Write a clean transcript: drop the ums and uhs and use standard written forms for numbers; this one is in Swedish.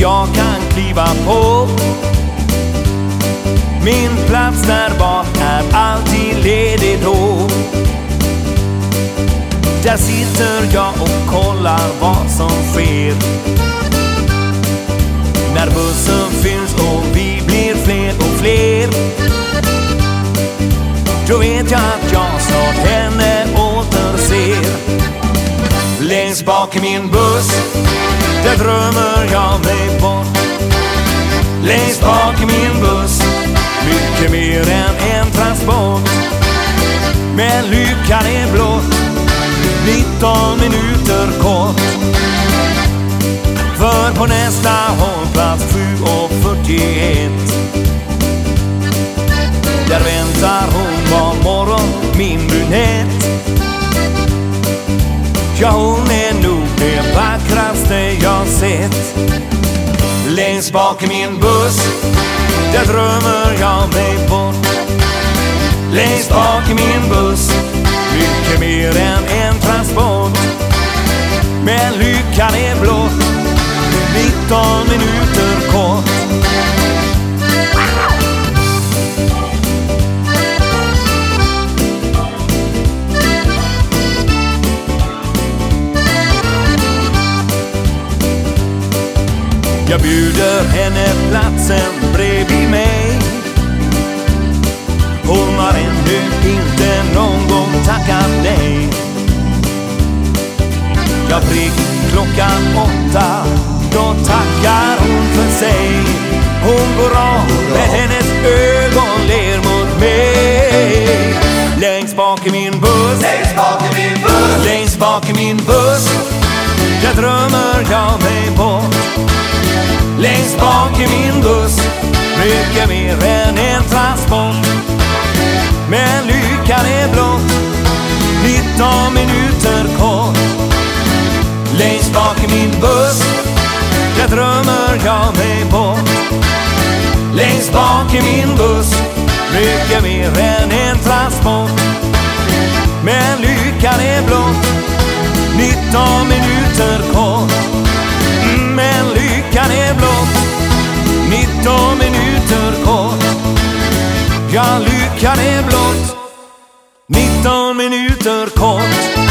jag kan kliva på. Min plats där bak är alltid ledig då. Där sitter jag och kollar vad som sker. När bussen fylls och vi blir fler och fler, då vet jag att jag snart henne återser. Längst bak i min buss, där drömmer jag mig bort. Längst bak i min buss, mycket mer än en transport. Men lyckan är blott 19 minuter kort. För på nästa hållplats 7:41, där väntar hon var morgon, min brunett. Ja, hon är nog det vackraste jag sett. Längst bak i min buss, där drömmer jag mig bort. Längst bak i min buss, mycket mer än en transport. Men lyckan är blott 19 minuter kort. Jag bjuder henne platsen bredvid mig. Hon har ännu inte någon gång tackat nej. Jag prick klockan 8, då tackar hon för sig. Hon går av med hennes ögon ler mot mig. Längst bak i min buss, längst bak i min buss, längst bak i min buss, där drömmer jag mig bort. Längst bak i min buss, mycket mer än en transport. Men lyckan är blott 19 minuter kort. Längst bak i min buss, där drömmer jag mig bort. Längst bak i min buss, mycket mer än en transport. Men lyckan är blott 19 minuter kort. Men lyckan är blott 19 minuter kort. Ja, lyckan är blott 19 minuter kort.